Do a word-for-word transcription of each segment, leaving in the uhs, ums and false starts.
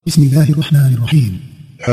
بسم الله الرحمن الرحيم.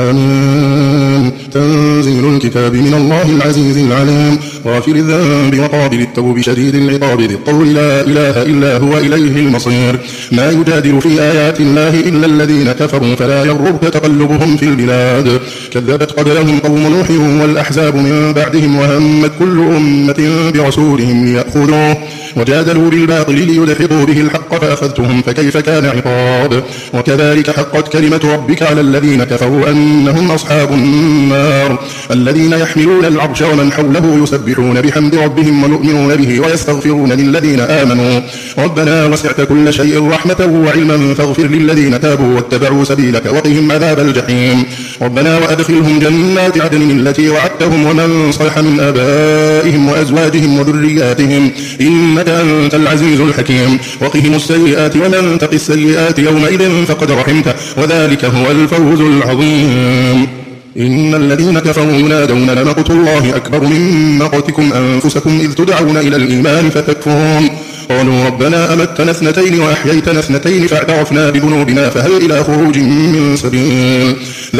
حميم. تنزيل الكتاب من الله العزيز العليم، غافر الذنب وقابل التوب شديد العقاب ذي الطول لا إله إلا هو إليه المصير. ما يجادل في آيات الله إلا الذين كفروا فلا يغررك تقلبهم في البلاد. كذبت قبلهم قوم نوح والأحزاب من بعدهم وهمت كل أمة برسولهم ليأخذوه وجادلوا بالباطل ليدحضوا به الحق فأخذتهم فكيف كان عقاب. وكذلك حقت كلمة ربك على الذين كفروا أنهم أصحاب النار الذين يحملون العرش ومن حوله يسبحون بحمد ربهم ويؤمنون به ويستغفرون للذين آمنوا ربنا وسعت كل شيء رحمة وعلما فاغفر للذين تابوا واتبعوا سبيلك وقهم عذاب الجحيم. ربنا وأدخلهم جنات عدن التي وعدتهم ومن صلح من آبائهم وأزواجهم وذرياتهم إنك أنت العزيز الحكيم. وقهم السيئات ومن تق السيئات يومئذ فقد رحمته وذلك هو الفوز العظيم. إن الذين كفروا ينادون لمقت الله أكبر من مقتكم أنفسكم إذ تدعون إلى الإيمان فتكفرون. قالوا ربنا أمتنا اثنتين وأحييتنا اثنتين فاعترفنا بذنوبنا فهل إلى خروج من سبيل.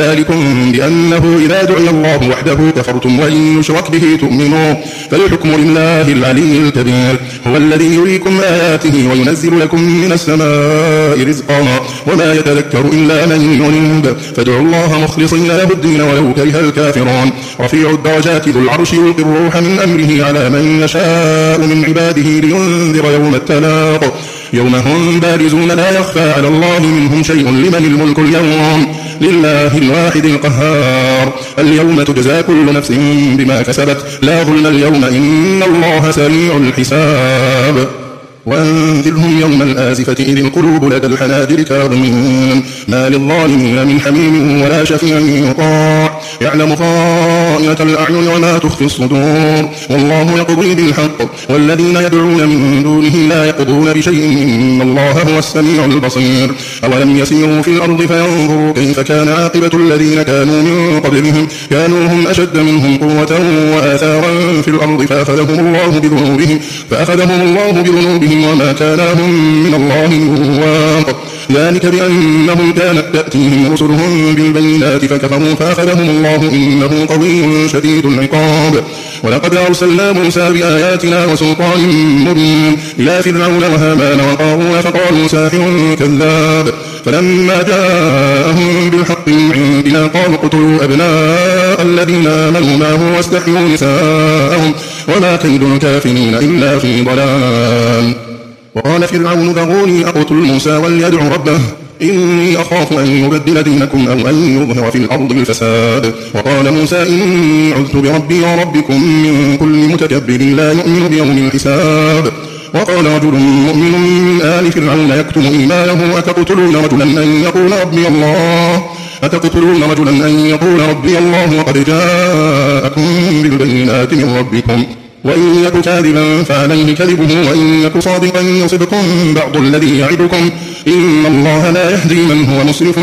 ذلكم بأنه إذا دعي الله وحده كفرتم وإن يشرك به تؤمنوا فالحكم لله العلي الكبير. هو الذي يريكم آياته وينزل لكم من السماء رزقا وما يتذكر إلا من ينيب فادعوا الله مخلصين له الدين ولو كره الكافرون. رفيع الدرجات ذو العرش يلقي الروح من أمره على من يشاء من عباده لينذر يوم التلاق يوم هم بارزون لا يخفى على الله منهم شيء لمن الملك اليوم لله الواحد القهار. اليوم تجزى كل نفس بما كسبت لا ظلم اليوم إن الله سريع الحساب. وأنذرهم يوم الآزفة إذ القلوب لدى الحناجر كاظمين ما للظالمين من حميم ولا شفيع يطاع يعلم خائنة الأعين وما تخفي الصدور والله يقضي بالحق والذين يدعون من دونه لا يقضون بشيء إن الله هو السميع البصير. أولم يسيروا في الأرض فينظروا كيف كان عاقبة الذين كانوا من قبلهم كانوا هم أشد منهم قوة وآثارا في الأرض فأخذهم الله بذنوبهم فأخذهم الله بذنوبهم وما كان لهم من الله من واق. ذلك بأنهم كانت تأتيهم رسلهم بالبينات فكفروا فأخذهم الله إنه قوي شديد العقاب. ولقد أرسلنا موسى بآياتنا وسلطان مبين إلى فرعون وهامان وقارون فقالوا ساحر كذاب فلما جاءهم بالحق من عندنا قالوا اقتلوا أبناء الذين آمنوا معه واستحيوا نساءهم وما كيد الكافرين إلا في ضلال. وقال فرعون ذروني أقتل موسى وليدع ربه إني أخاف أن يبدل دينكم أو أن يظهر في الأرض الفساد. وقال موسى إني عذت بربي وربكم من كل متكبر لا يؤمن بيوم الحساب. وقال رجل مؤمن من آل فرعون يكتم إيمانه أتقتلون رجلا أن يقول ربي الله أتقتلون رجلا أن يقول ربي الله وقد جاءكم بالبينات من ربكم وإن يك كاذبا فعليه كذبه وإن يك صادقا يصبكم بعض الذي يعدكم إن الله لا يهدي من هو مسرف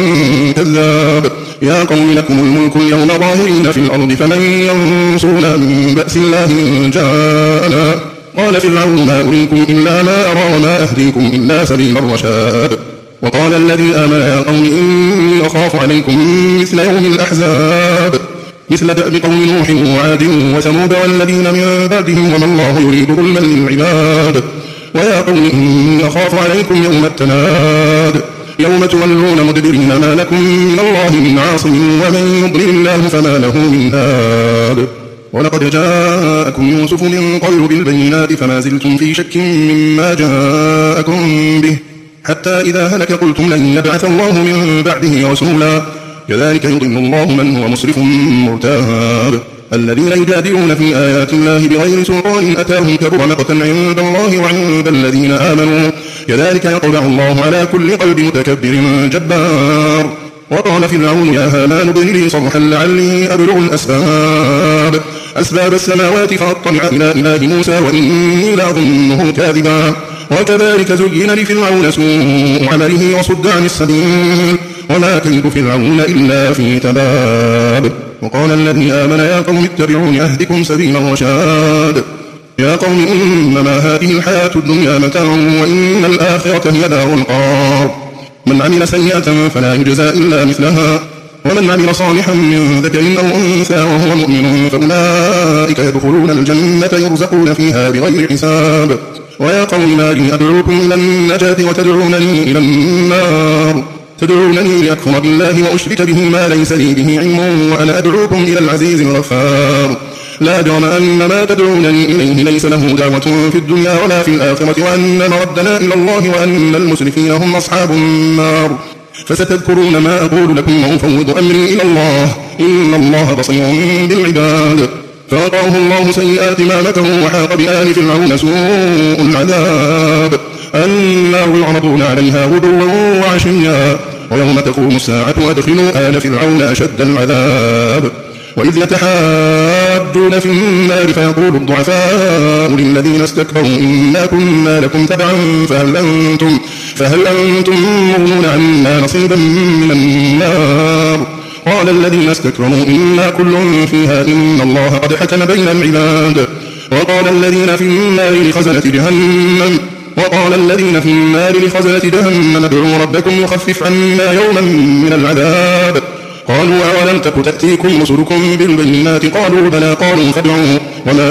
كذاب. يا قوم لكم الملك اليوم ظاهرين في الأرض فمن ينصرنا من بأس الله إن جاءنا. قال فرعون ما أريكم إلا ما أرى وما أهديكم إلا سبيل الرشاد. وقال الذي آمن يا قوم إني أخاف عليكم مثل يوم الأحزاب مثل دأب قوم نوح وعاد وثمود والذين من بعدهم وما الله يريد ظلما للعباد. ويا قوم إني أخاف عليكم يوم التناد يوم تولون مدبرين ما لكم من الله من عاصم ومن يضلل الله فما له من هاد. ولقد جاءكم يوسف من قبل بالبينات فما زلتم في شك مما جاءكم به حتى إذا هلك قلتم لن يبعث الله من بعده رسولا كذلك يضل الله من هو مسرف مرتاب. الذين يجادلون في آيات الله بغير سلطان أتاهم كبر مقتا عند الله وعند الذين آمنوا كذلك يطبع الله على كل قلب متكبر جبار. وقال فرعون يا هامان ابن لي صرحا لعلي أبلغ الأسباب أسباب السماوات فأطلع إلى إله موسى وإني لأظنه كاذبا. وكذلك زين لفرعون سوء عمله وصد عن السبيل وما كيد فرعون إلا في تباب. وقال الذي آمن يا قوم اتبعون أهدكم سبيل الرشاد. يا قوم إنما هذه الحياة الدنيا متاع وإن الآخرة هي دار القرار. من ومن عمل سيئة فلا يجزى إلا مثلها ومن عمل صالحا من ذكر أو أنثى وهو مؤمن فأولئك يدخلون الجنة يرزقون فيها بغير حساب. ويا قوم ما لي أدعوكم إلى النجاة وتدعونني إلى النار تدعونني لأكفر بالله وأشرك به ما ليس لي به علم وأنا أدعوكم إلى العزيز الغفار. لا جرم أن ما تدعونني إليه ليس له دعوة في الدنيا ولا في الآخرة وأن مردنا إلى الله وأن المسرفين هم أصحاب النار. فستذكرون ما أقول لكم وأفوض أمري إلى الله إن الله بصير بالعباد. فوقاه الله سيئات ما مكروا وحاق بآل فرعون سوء العذاب النار يعرضون عليها غدوا وعشيا ويوم تقوم الساعة أدخلوا آل فرعون أشد العذاب. وإذ يتحاجون في النار فيقول الضعفاء للذين استكبروا إنا كنا لكم تبعا فهل أنتم, فهل أنتم مغنون عنا نصيبا من النار قال الذين استكبروا إنا كل فيها إن الله قد حكم بين العباد. وقال الذين في النار لخزنة جهنم وقال الذين في النار لخزنة جهنم ادعوا ربكم يخفف عنا يوما من العذاب قالوا أولم تك تأتيكم رسلكم بالبينات قالوا بلى قالوا فادعوا وما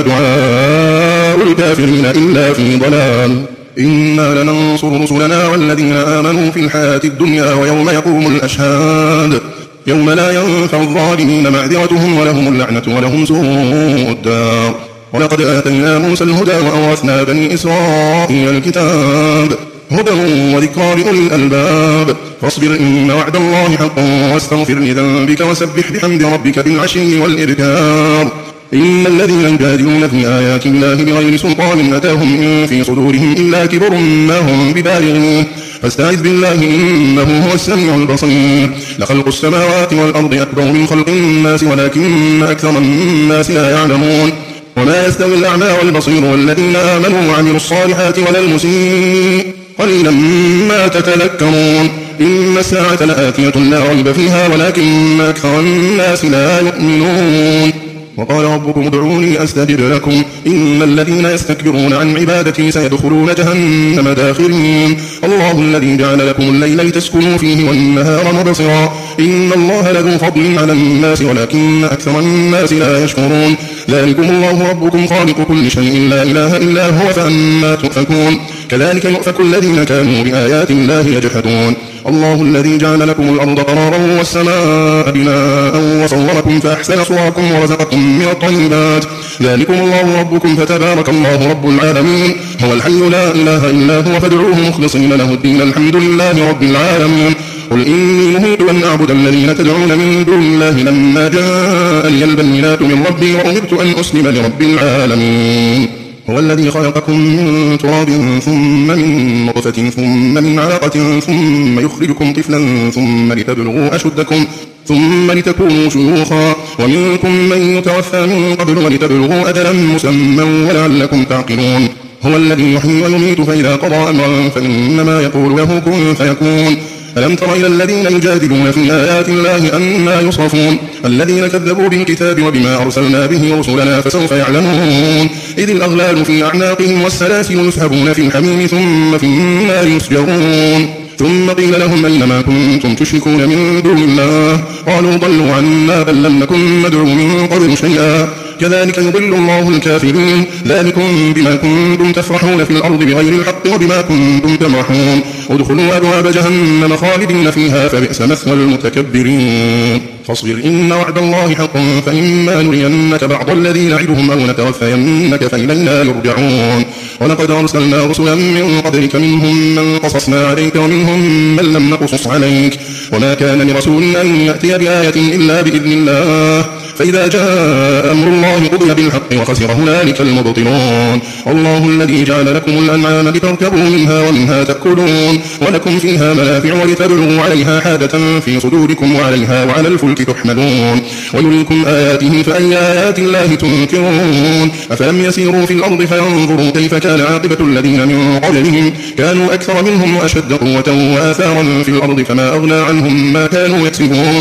دعاء الكافرين إلا في ضلال. إنا لننصر رسلنا والذين آمنوا في الحياة الدنيا ويوم يقوم الأشهاد يوم لا ينفع الظالمين معذرتهم ولهم اللعنة ولهم سوء الدار. ولقد آتينا موسى الهدى وأورثنا بني إسرائيل الكتاب هدى وذكرى لأولي الألباب. فاصبر إن وعد الله حق واستغفر لذنبك وسبح بحمد ربك بالعشي والإبكار. إن الذين يجادلون في آيات الله بغير سلطان أتاهم إن في صدورهم إلا كبر ما هم ببالغين فاستعذ بالله إنه هو السميع البصير. لخلق السماوات والأرض أكبر من خلق الناس ولكن أكثر الناس لا يعلمون. وما يستوي الأعمى والبصير والذين آمنوا وعملوا الصالحات ولا المسيء قليلا ما تتذكرون. إن الساعة لآتية لا ريب فيها ولكن أكثر الناس لا يؤمنون. وقال ربكم ادعوني أستجب لكم إن الذين يستكبرون عن عبادتي سيدخلون جهنم داخرين. الله الذي جعل لكم الليل لتسكنوا فيه والنهار مبصرا إن الله لذو فضل على الناس ولكن أكثر الناس لا يشكرون. ذلكم الله ربكم خالق كل شيء لا إله إلا هو فأنا تؤفكون. كذلك يؤفك الذين كانوا بآيات الله يجحدون. الله الذي جعل لكم الأرض قرارا والسماء بناء وصوركم فأحسن صوركم ورزقكم من الطيبات. ذلكم الله ربكم فتبارك الله رب العالمين. هو الحي لا إله إلا هو فادعوه مخلصين له الدين الحمد لله رب العالمين. قل إني نهيت أن أعبد الذين تدعون من دون الله لما جاءني البينات من ربي وأمرت أن أسلم لرب العالمين. هو الذي خلقكم من تراب ثم من نطفة ثم من علقة ثم يخرجكم طفلا ثم لتبلغوا أشدكم ثم لتكونوا شيوخا ومنكم من يتوفى من قبل ولتبلغوا أجلا مسمى ولعلكم تعقلون. هو الذي يحيي ويميت فإذا قضى أمرا فإنما يقول له كن فيكون. ألم تر إلى الذين يجادلون في آيات الله أنى يصرفون الذين كذبوا بالكتاب وبما أرسلنا به رسلنا فسوف يعلمون. إذ الأغلال في أعناقهم والسلاسل يسحبون في الحميم ثم في النار يسجرون. ثم قيل لهم أينما كنتم تشركون من دون الله قالوا ضلوا عنا بل لم نكن ندعو من قبل شيئا كذلك يضل الله الكافرين. ذلكم بما كنتم تفرحون في الأرض بغير الحق وبما كنتم تمرحون. ادخلوا أبواب جهنم خالدين فيها فبئس مثوى المتكبرين. فاصبر إن وعد الله حق فإما نرينك بعض الذي نعدهم أو نتوفينك فإلينا يرجعون. ولقد أرسلنا رسلا من قبلك منهم من قصصنا عليك ومنهم من لم نقصص عليك وما كان لرسول أن يأتي بآية إلا بإذن الله فإذا جاء أمر الله قضي بالحق وخسر هنالك المبطلون. الله الذي جعل لكم الأنعام لتركبوا منها ومنها تأكلون ولكم فيها منافع ولتبلغوا عليها حاجة في صدوركم وعليها وعلى الفلك تحملون ويريكم آياته فأي آيات الله تنكرون. أفلم يسيروا في الأرض فينظروا كيف كان عاقبة الذين من قبلهم كانوا أكثر منهم وأشد قوة وآثارا في الأرض فما أغنى عنهم ما كانوا يكسبون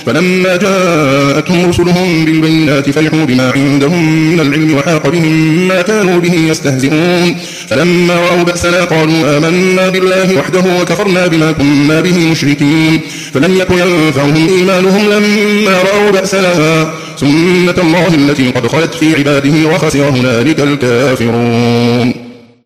فلما جاءتهم رسلهم بالبينات فرحوا بما عندهم من العلم وحاق بهم ما كانوا به يستهزئون فلما رأوا بأسنا قالوا آمنا بالله وحده وكفرنا بما كنا به مشركين فلم يكن ينفعهم إيمانهم لما رأوا بأسنا سنة الله التي قد خلت في عباده وخسر هنالك الكافرون.